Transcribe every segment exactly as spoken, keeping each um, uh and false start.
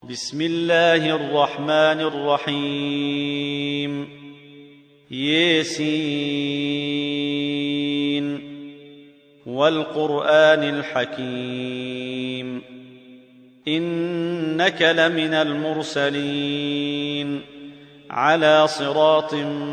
بسم الله الرحمن الرحيم. ياسين والقرآن الحكيم إنك لمن المرسلين على صراط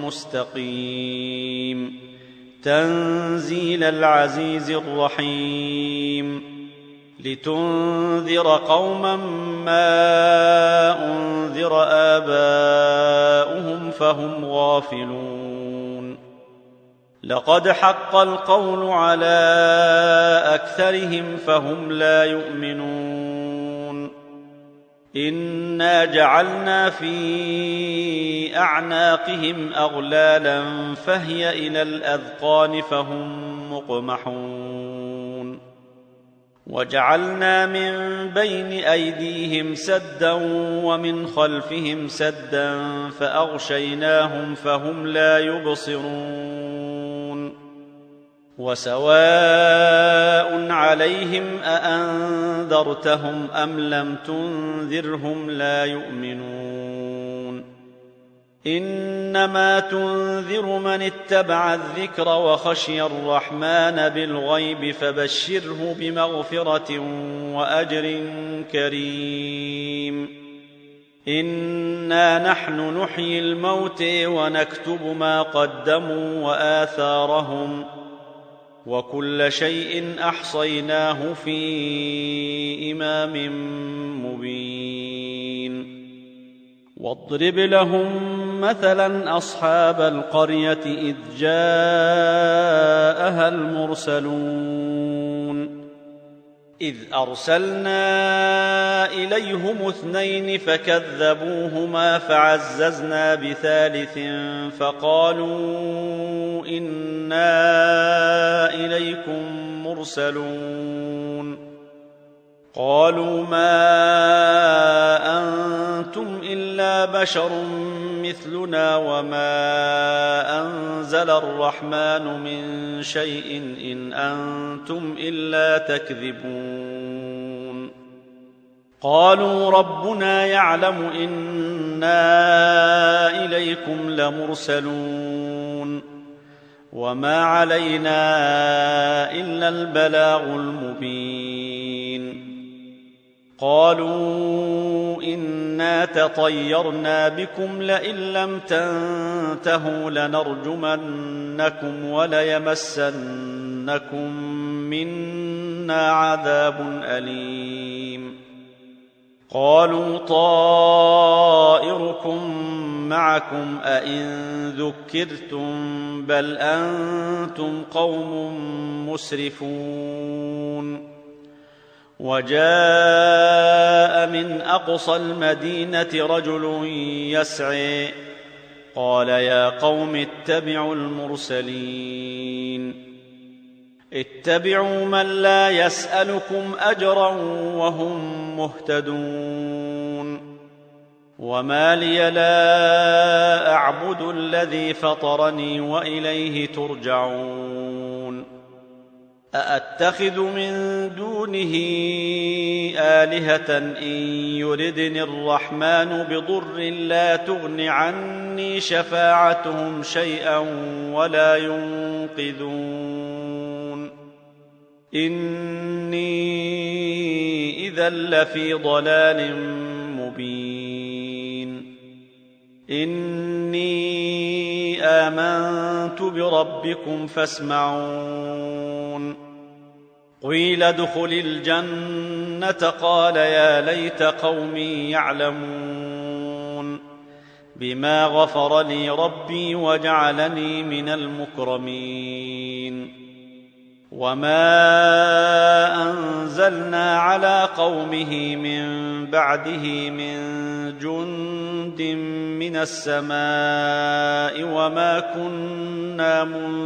مستقيم تنزيل العزيز الرحيم لتنذر قوما ما أنذر آباؤهم فهم غافلون. لقد حق القول على أكثرهم فهم لا يؤمنون. إنا جعلنا في أعناقهم أغلالا فهي إلى الأذقان فهم مقمحون. وجعلنا من بين أيديهم سدا ومن خلفهم سدا فأغشيناهم فهم لا يبصرون. وسواء عليهم أأنذرتهم أم لم تنذرهم لا يؤمنون. إنما تنذر من اتبع الذكر وخشي الرحمن بالغيب فبشره بمغفرة وأجر كريم. إنا نحن نحيي الموتى ونكتب ما قدموا وآثارهم وكل شيء أحصيناه في إمام مبين. واضرب لهم مثلا أصحاب القرية إذ جاءها المرسلون إذ أرسلنا إليهم اثنين فكذبوهما فعززنا بثالث فقالوا إنا إليكم مرسلون. قالوا ما أنتم إلا بشر مثلنا وما أنزل الرحمن من شيء إن أنتم إلا تكذبون. قالوا ربنا يعلم إنا إليكم لمرسلون وما علينا إلا البلاغ المبين. قالوا إنا تطيرنا بكم لئن لم تنتهوا لنرجمنكم وليمسنكم منا عذاب أليم. قالوا طائركم معكم أئن ذكرتم بل أنتم قوم مسرفون. وجاء من أقصى المدينة رجل يسعي قال يا قوم اتبعوا المرسلين اتبعوا من لا يسألكم أجرا وهم مهتدون. وما لي لا أعبد الذي فطرني وإليه ترجعون. أأتخذ من دونه آلهة إن يردني الرحمن بضر لا تغن عني شفاعتهم شيئا ولا ينقذون. إني إذا لفي ضلال مبين. إني آمنت بربكم فاسمعون. قيل ادخل الجنة قال يا ليت قومي يعلمون بما غفر لي ربي وجعلني من المكرمين. وما أنزلنا على قومه من بعده من جند من السماء وما كنا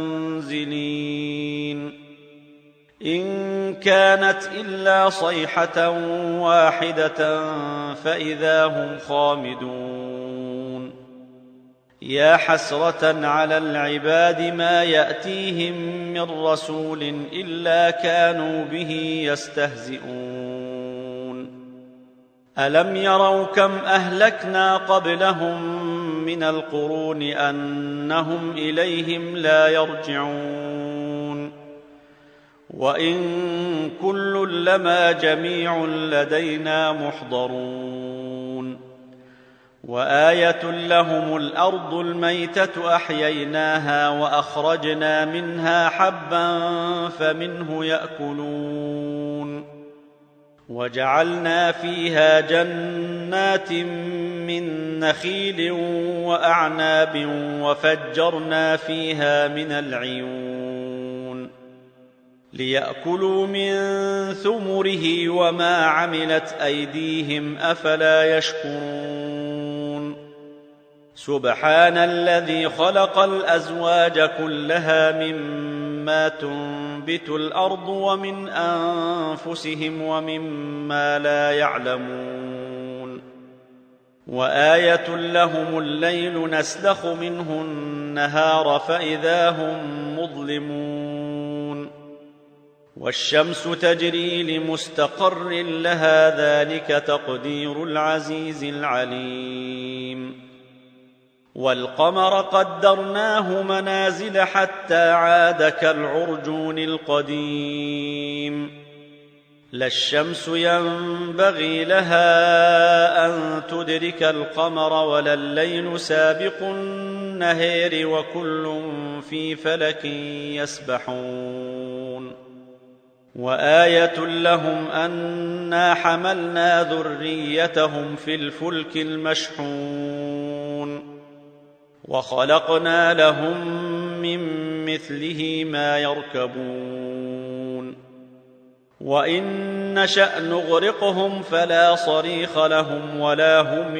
منزلين. إن كانت إلا صيحة واحدة فإذا هم خامدون. يا حسرة على العباد ما يأتيهم من رسول إلا كانوا به يستهزئون. ألم يروا كم أهلكنا قبلهم من القرون أنهم إليهم لا يرجعون وإن كل لما جميع لدينا محضرون وآية لهم الأرض الميتة أحييناها وأخرجنا منها حبا فمنه يأكلون وجعلنا فيها جنات من نخيل وأعناب وفجرنا فيها من العيون ليأكلوا من ثمره وما عملت أيديهم أفلا يشكرون سبحان الذي خلق الأزواج كلها مما تنبت الأرض ومن أنفسهم ومما لا يعلمون وآية لهم الليل نسلخ منه النهار فإذا هم مظلمون والشمس تجري لمستقر لها ذلك تقدير العزيز العليم والقمر قدرناه منازل حتى عاد كالعرجون القديم لا الشمس ينبغي لها أن تدرك القمر ولا الليل سابق النهار وكل في فلك يسبحون وآية لهم أنا حملنا ذريتهم في الفلك المشحون وخلقنا لهم من مثله ما يركبون وإن نشأ نغرقهم فلا صريخ لهم ولا هم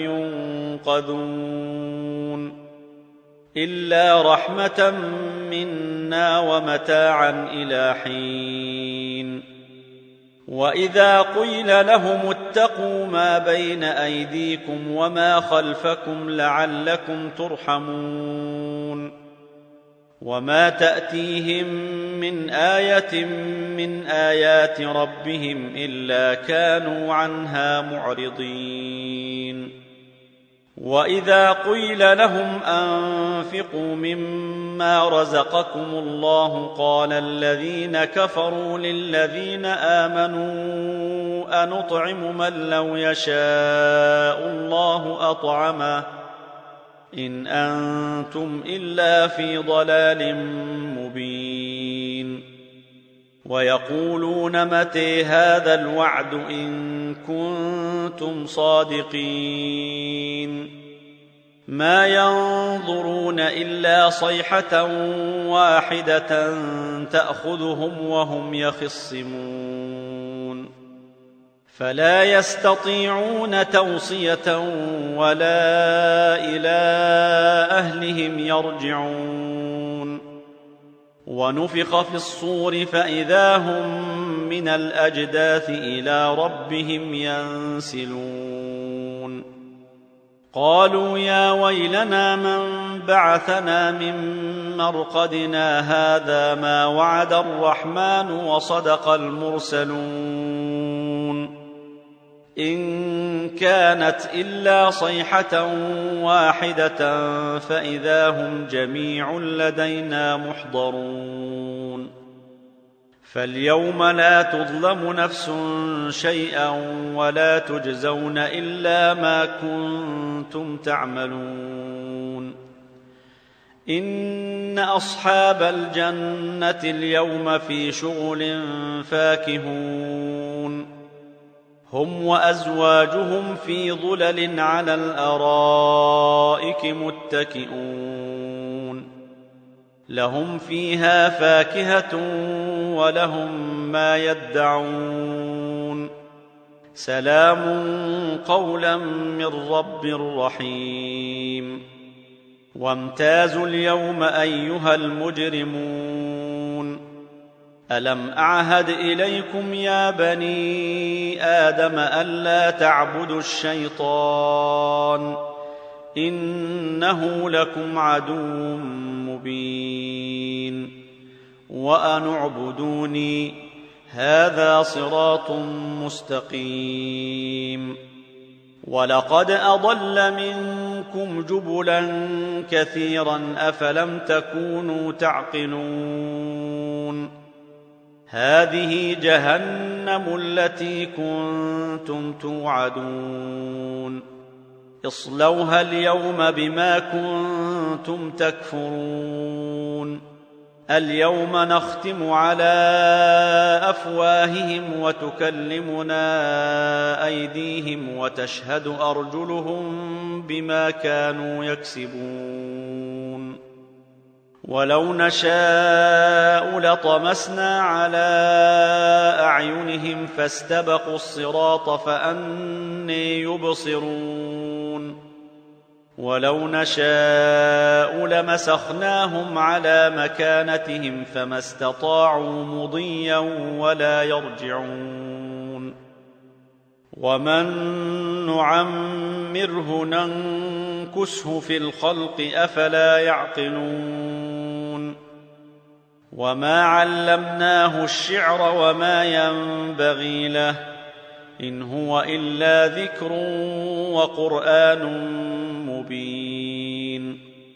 ينقذون إلا رحمة منا ومتاعا إلى حين وإذا قيل لهم اتقوا ما بين أيديكم وما خلفكم لعلكم ترحمون وما تأتيهم من آية من آيات ربهم إلا كانوا عنها معرضين وإذا قيل لهم أنفقوا مما رزقكم الله قال الذين كفروا للذين آمنوا أنطعم من لو يشاء الله أطعمه إن أنتم إلا في ضلال مبين ويقولون متى هذا الوعد إن كنتم صادقين ما ينظرون إلا صيحة واحدة تأخذهم وهم يخصمون فلا يستطيعون توصية ولا إلى أهلهم يرجعون ونفخ في الصور فإذا هم من الأجداث إلى ربهم ينسلون قالوا يا ويلنا من بعثنا من مرقدنا هذا ما وعد الرحمن وصدق المرسلون إن كانت إلا صيحة واحدة فإذا هم جميع لدينا محضرون فاليوم لا تظلم نفس شيئا ولا تجزون إلا ما كنتم تعملون إن أصحاب الجنة اليوم في شغل فاكهون هم وأزواجهم في ظلل على الأرائك متكئون لهم فيها فاكهة ولهم ما يدعون سلام قولا من رب رحيم وامتازوا اليوم أيها المجرمون ألم أعهد إليكم يا بني آدم ألا تعبدوا الشيطان إنه لكم عدو مبين وأن اعبدوني هذا صراط مستقيم ولقد أضل منكم جبلا كثيرا أفلم تكونوا تعقلون هذه جهنم التي كنتم توعدون اصلوها اليوم بما كنتم تكفرون اليوم نختم على أفواههم وتكلمنا أيديهم وتشهد أرجلهم بما كانوا يكسبون ولو نشاء لطمسنا على أعينهم فاستبقوا الصراط فأني يبصرون ولو نشاء لمسخناهم على مكانتهم فما استطاعوا مضيا ولا يرجعون ومن نعمره ننكسه في الخلق أفلا يعقلون وما علمناه الشعر وما ينبغي له إن هو إلا ذكر وقرآن مبين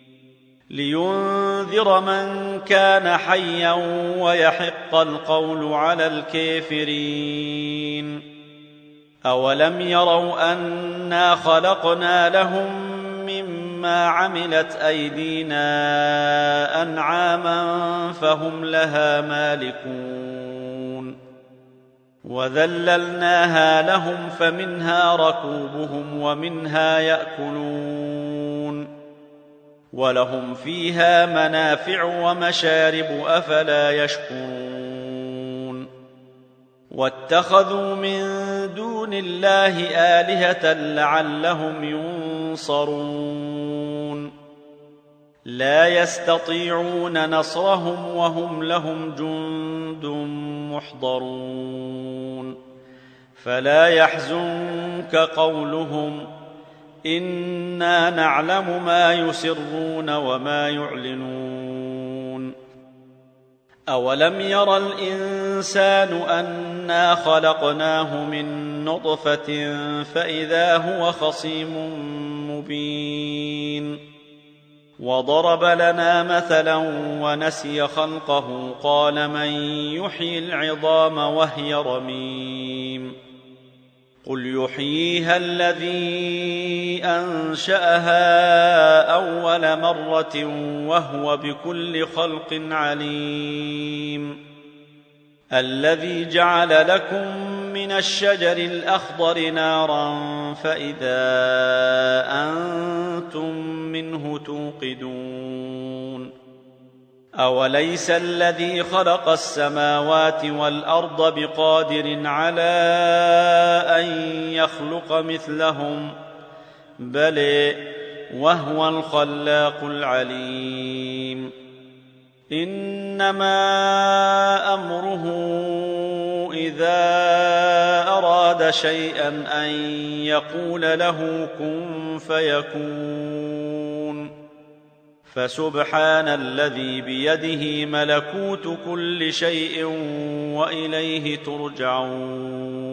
لينذر من كان حيا ويحق القول على الكافرين أولم يروا أنا خلقنا لهم مما عملت أيدينا أنعاما فهم لها مالكون وذللناها لهم فمنها ركوبهم ومنها يأكلون ولهم فيها منافع ومشارب أفلا يشكرون واتخذوا من دون الله آلهة لعلهم ينصرون لا يستطيعون نصرهم وهم لهم جند محضرون فلا يحزنك قولهم إنا نعلم ما يسرون وما يعلنون أولم ير الإنسان أنا خلقناه من نطفة فإذا هو خصيم مبين وضرب لنا مثلا ونسي خلقه قال من يحيي العظام وهي رميم قل يحييها الذي أنشأها أول مرة وهو بكل خلق عليم الذي جعل لكم من الشجر الأخضر نارا فإذا أنتم منه توقدون أوليس الذي خلق السماوات والأرض بقادر على أن يخلق مثلهم بل وهو الخلاق العليم إنما أمره إذا أراد شيئا أن يقول له كن فيكون فسبحان الذي بيده ملكوت كل شيء وإليه ترجعون